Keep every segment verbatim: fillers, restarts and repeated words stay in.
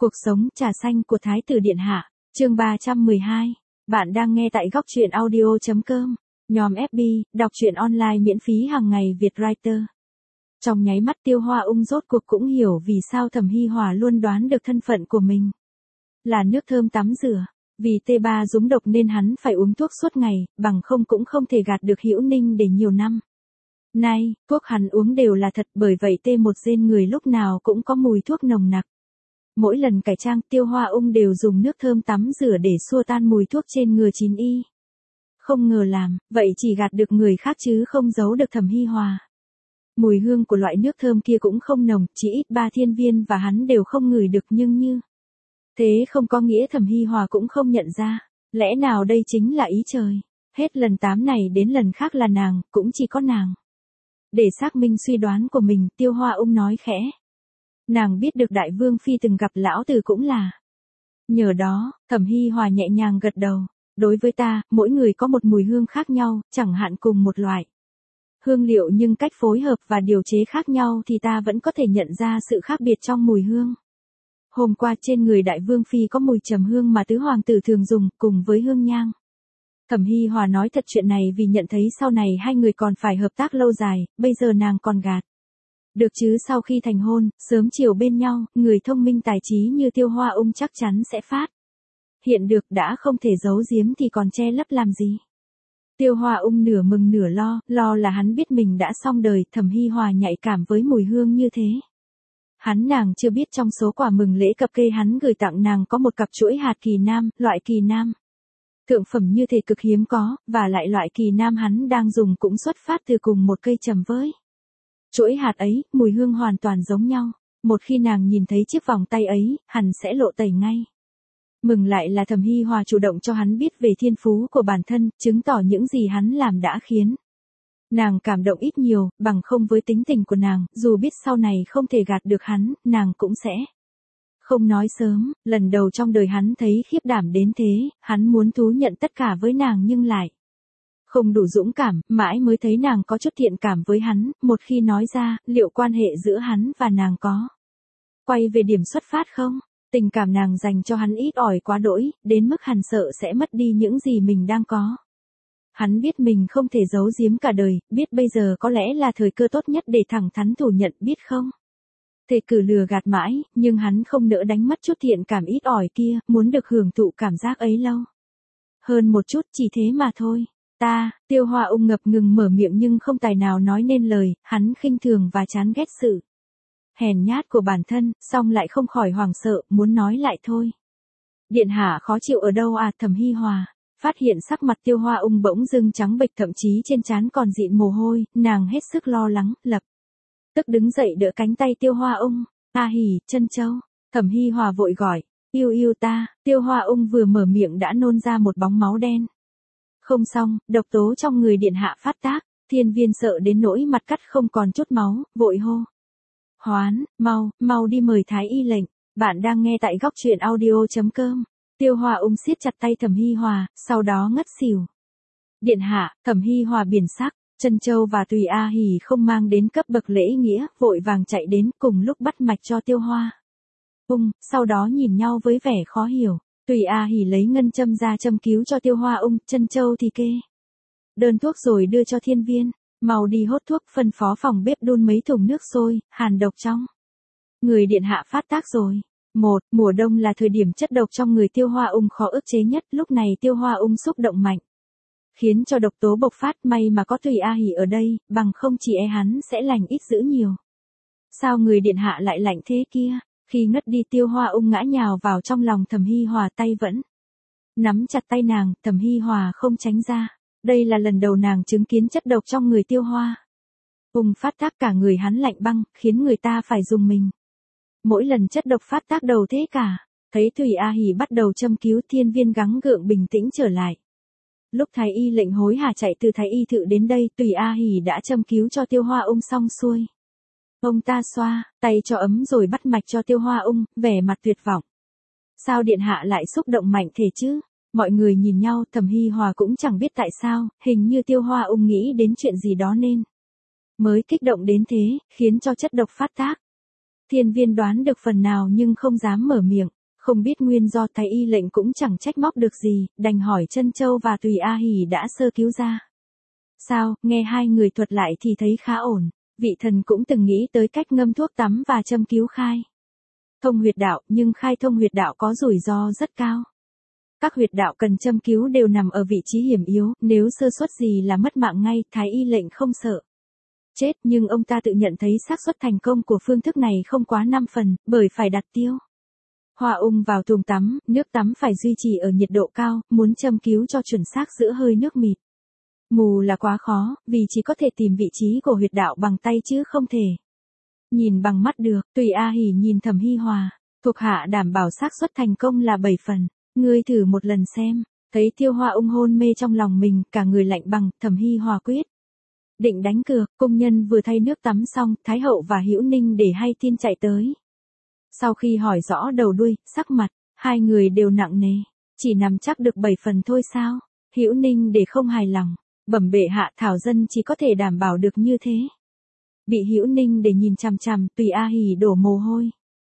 Cuộc sống trà xanh của Thái tử Điện Hạ, chương ba trăm mười hai. Bạn đang nghe tại góc truyện audio chấm com, nhòm ép bê, đọc truyện online miễn phí hàng ngày Việt Writer. Trong nháy mắt Tiêu Hoa Ung rốt cuộc cũng hiểu vì sao Thẩm Hi Hòa luôn đoán được thân phận của mình. Là nước thơm tắm rửa, vì tê ba dúng độc nên hắn phải uống thuốc suốt ngày, bằng không cũng không thể gạt được Hữu Ninh để nhiều năm. Nay, thuốc hắn uống đều là thật, bởi vậy tê một trên người lúc nào cũng có mùi thuốc nồng nặc. Mỗi lần cải trang Tiêu Hoa Ung đều dùng nước thơm tắm rửa để xua tan mùi thuốc trên người chín y. Không ngờ làm, vậy chỉ gạt được người khác chứ không giấu được Thẩm Hi Hòa. Mùi hương của loại nước thơm kia cũng không nồng, chỉ ít ba Thiên Viên và hắn đều không ngửi được, nhưng như thế không có nghĩa Thẩm Hi Hòa cũng không nhận ra. Lẽ nào đây chính là ý trời? Hết lần tám này đến lần khác là nàng, cũng chỉ có nàng. Để xác minh suy đoán của mình, Tiêu Hoa Ung nói khẽ. Nàng biết được Đại Vương Phi từng gặp lão tử cũng là. Nhờ đó, Thẩm Hi Hòa nhẹ nhàng gật đầu. Đối với ta, mỗi người có một mùi hương khác nhau, chẳng hạn cùng một loại hương liệu nhưng cách phối hợp và điều chế khác nhau thì ta vẫn có thể nhận ra sự khác biệt trong mùi hương. Hôm qua trên người Đại Vương Phi có mùi trầm hương mà tứ hoàng tử thường dùng, cùng với hương nhang. Thẩm Hi Hòa nói thật chuyện này vì nhận thấy sau này hai người còn phải hợp tác lâu dài, bây giờ nàng còn gạt. Được chứ, sau khi thành hôn, sớm chiều bên nhau, người thông minh tài trí như Tiêu Hoa Ung chắc chắn sẽ phát hiện được, đã không thể giấu giếm thì còn che lấp làm gì. Tiêu Hoa Ung nửa mừng nửa lo, lo là hắn biết mình đã xong đời, Thẩm Hi Hòa nhạy cảm với mùi hương như thế. Hắn nàng chưa biết trong số quà mừng lễ cập kê hắn gửi tặng nàng có một cặp chuỗi hạt kỳ nam, loại kỳ nam thượng phẩm như thế cực hiếm có, và lại loại kỳ nam hắn đang dùng cũng xuất phát từ cùng một cây trầm với chuỗi hạt ấy, mùi hương hoàn toàn giống nhau. Một khi nàng nhìn thấy chiếc vòng tay ấy, hẳn sẽ lộ tẩy ngay. Mừng lại là Thẩm Hi Hòa chủ động cho hắn biết về thiên phú của bản thân, chứng tỏ những gì hắn làm đã khiến nàng cảm động ít nhiều, bằng không với tính tình của nàng, dù biết sau này không thể gạt được hắn, nàng cũng sẽ không nói sớm. Lần đầu trong đời hắn thấy khiếp đảm đến thế, hắn muốn thú nhận tất cả với nàng nhưng lại không đủ dũng cảm, mãi mới thấy nàng có chút thiện cảm với hắn, một khi nói ra, liệu quan hệ giữa hắn và nàng có quay về điểm xuất phát không? Tình cảm nàng dành cho hắn ít ỏi quá đỗi, đến mức hắn sợ sẽ mất đi những gì mình đang có. Hắn biết mình không thể giấu giếm cả đời, biết bây giờ có lẽ là thời cơ tốt nhất để thẳng thắn phủ nhận, biết không? Thề cử lừa gạt mãi, nhưng hắn không nỡ đánh mất chút thiện cảm ít ỏi kia, muốn được hưởng thụ cảm giác ấy lâu hơn một chút, chỉ thế mà thôi. Ta, Tiêu Hoa Ung ngập ngừng mở miệng nhưng không tài nào nói nên lời, hắn khinh thường và chán ghét sự hèn nhát của bản thân, song lại không khỏi hoảng sợ, muốn nói lại thôi. Điện hạ khó chịu ở đâu à? Thẩm Hi Hòa phát hiện sắc mặt Tiêu Hoa Ung bỗng dưng trắng bệch, thậm chí trên trán còn dịn mồ hôi, nàng hết sức lo lắng, lập tức đứng dậy đỡ cánh tay Tiêu Hoa Ung. A Hỉ, Trân Châu. Thẩm Hi Hòa vội gọi, yêu yêu ta. Tiêu Hoa Ung vừa mở miệng đã nôn ra một bóng máu đen. Không xong, độc tố trong người điện hạ phát tác. Thiên Viên sợ đến nỗi mặt cắt không còn chút máu, vội hô. Hoán, mau, mau đi mời thái y lệnh. Bạn đang nghe tại góc truyện audio chấm com. Tiêu Hoa Ung siết chặt tay Thẩm Hi Hòa, sau đó ngất xỉu. Điện hạ. Thẩm Hi Hòa biển sắc, Trân Châu và Tùy A Hỉ không mang đến cấp bậc lễ nghĩa, vội vàng chạy đến cùng lúc bắt mạch cho Tiêu Hoa Ung, sau đó nhìn nhau với vẻ khó hiểu. Tùy A Hỉ lấy ngân châm ra châm cứu cho Tiêu Hoa Ung, Trân Châu thì kê đơn thuốc rồi đưa cho Thiên Viên. Mau đi hốt thuốc, phân phó phòng bếp đun mấy thùng nước sôi, hàn độc trong người điện hạ phát tác rồi. Một, mùa đông là thời điểm chất độc trong người Tiêu Hoa Ung khó ức chế nhất, lúc này Tiêu Hoa Ung xúc động mạnh, khiến cho độc tố bộc phát, may mà có Tùy A Hỉ ở đây, bằng không chỉ e hắn sẽ lành ít dữ nhiều. Sao người điện hạ lại lạnh thế kia? Khi ngất đi Tiêu Hoa Ung ngã nhào vào trong lòng Thẩm Hi Hòa, tay vẫn nắm chặt tay nàng, Thẩm Hi Hòa không tránh ra. Đây là lần đầu nàng chứng kiến chất độc trong người Tiêu Hoa Ung phát tác, cả người hắn lạnh băng, khiến người ta phải dùng mình. Mỗi lần chất độc phát tác đầu thế cả. Thấy Tùy A Hỉ bắt đầu châm cứu, Thiên Viên gắng gượng bình tĩnh trở lại. Lúc thái y lệnh hối hả chạy từ thái y thự đến đây, Tùy A Hỉ đã châm cứu cho Tiêu Hoa Ung xong xuôi. Ông ta xoa tay cho ấm rồi bắt mạch cho Tiêu Hoa Ung, vẻ mặt tuyệt vọng. Sao điện hạ lại xúc động mạnh thế chứ? Mọi người nhìn nhau, Thẩm Hi Hòa cũng chẳng biết tại sao, hình như Tiêu Hoa Ung nghĩ đến chuyện gì đó nên mới kích động đến thế, khiến cho chất độc phát tác. Thiên Viên đoán được phần nào nhưng không dám mở miệng, không biết nguyên do, Thái Y lệnh cũng chẳng trách móc được gì, đành hỏi Trân Châu và Tùy A Hỉ đã sơ cứu ra. Sao, nghe hai người thuật lại thì thấy khá ổn, vị thần cũng từng nghĩ tới cách ngâm thuốc tắm và châm cứu khai thông huyệt đạo, nhưng khai thông huyệt đạo có rủi ro rất cao. Các huyệt đạo cần châm cứu đều nằm ở vị trí hiểm yếu, nếu sơ suất gì là mất mạng ngay, Thái Y lệnh không sợ chết, nhưng ông ta tự nhận thấy xác suất thành công của phương thức này không quá năm phần, bởi phải đặt tiêu hoa ung vào thùng tắm, nước tắm phải duy trì ở nhiệt độ cao, muốn châm cứu cho chuẩn xác giữa hơi nước mịt mù là quá khó, vì chỉ có thể tìm vị trí của huyệt đạo bằng tay chứ không thể nhìn bằng mắt được. Tùy A Hỉ nhìn Thẩm Hi Hòa, thuộc hạ đảm bảo xác suất thành công là bảy phần, ngươi thử một lần xem. Thấy Tiêu Hoa Ung hôn mê trong lòng mình, cả người lạnh bằng, Thẩm Hi Hòa quyết định đánh cược. Công nhân vừa thay nước tắm xong, Thái hậu và Hữu Ninh để hay tin chạy tới. Sau khi hỏi rõ đầu đuôi, sắc mặt hai người đều nặng nề, chỉ nằm chắc được bảy phần thôi sao? Hữu Ninh để không hài lòng, bẩm bệ hạ, thảo dân chỉ có thể đảm bảo được như thế. Bị Hữu Ninh để nhìn chằm chằm, Tùy A Hỉ đổ mồ hôi.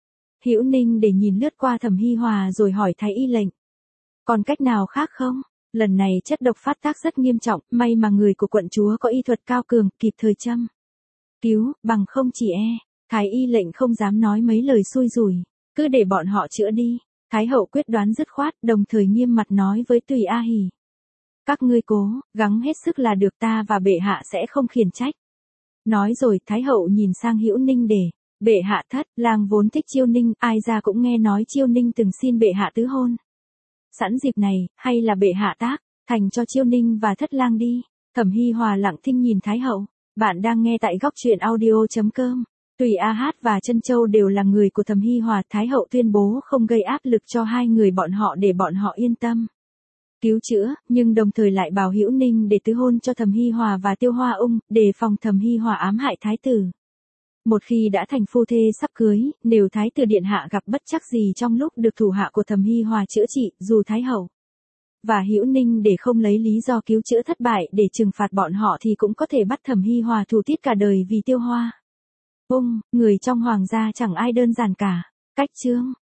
Hữu Ninh để nhìn lướt qua Thẩm Hi Hòa rồi hỏi Thái Y lệnh, còn cách nào khác không? Lần này chất độc phát tác rất nghiêm trọng, may mà người của quận chúa có y thuật cao cường, kịp thời châm cứu, bằng không chỉ e. Thái Y lệnh không dám nói mấy lời xui rủi, cứ để bọn họ chữa đi. Thái hậu quyết đoán dứt khoát, đồng thời nghiêm mặt nói với Tùy A Hỉ, các ngươi cố gắng hết sức là được, ta và bệ hạ sẽ không khiển trách. Nói rồi Thái hậu nhìn sang Hữu Ninh để, bệ hạ thất lang vốn thích Chiêu Ninh, ai ra cũng nghe nói Chiêu Ninh từng xin bệ hạ tứ hôn. Sẵn dịp này, hay là bệ hạ tác thành cho Chiêu Ninh và thất lang đi. Thẩm Hi Hòa lặng thinh nhìn Thái hậu. Bạn đang nghe tại góc truyện audio chấm com. Tùy A Hát và Trân Châu đều là người của Thẩm Hi Hòa, Thái hậu tuyên bố không gây áp lực cho hai người bọn họ để bọn họ yên tâm cứu chữa, nhưng đồng thời lại bảo Hữu Ninh để tứ hôn cho Thẩm Hi Hòa và Tiêu Hoa Ung, đề phòng Thẩm Hi Hòa ám hại thái tử. Một khi đã thành phu thê sắp cưới, nếu thái tử điện hạ gặp bất trắc gì trong lúc được thủ hạ của Thẩm Hi Hòa chữa trị, dù Thái hậu và Hữu Ninh để không lấy lý do cứu chữa thất bại để trừng phạt bọn họ thì cũng có thể bắt Thẩm Hi Hòa thù tiết cả đời vì Tiêu Hoa Ung, người trong hoàng gia chẳng ai đơn giản cả. Cách chương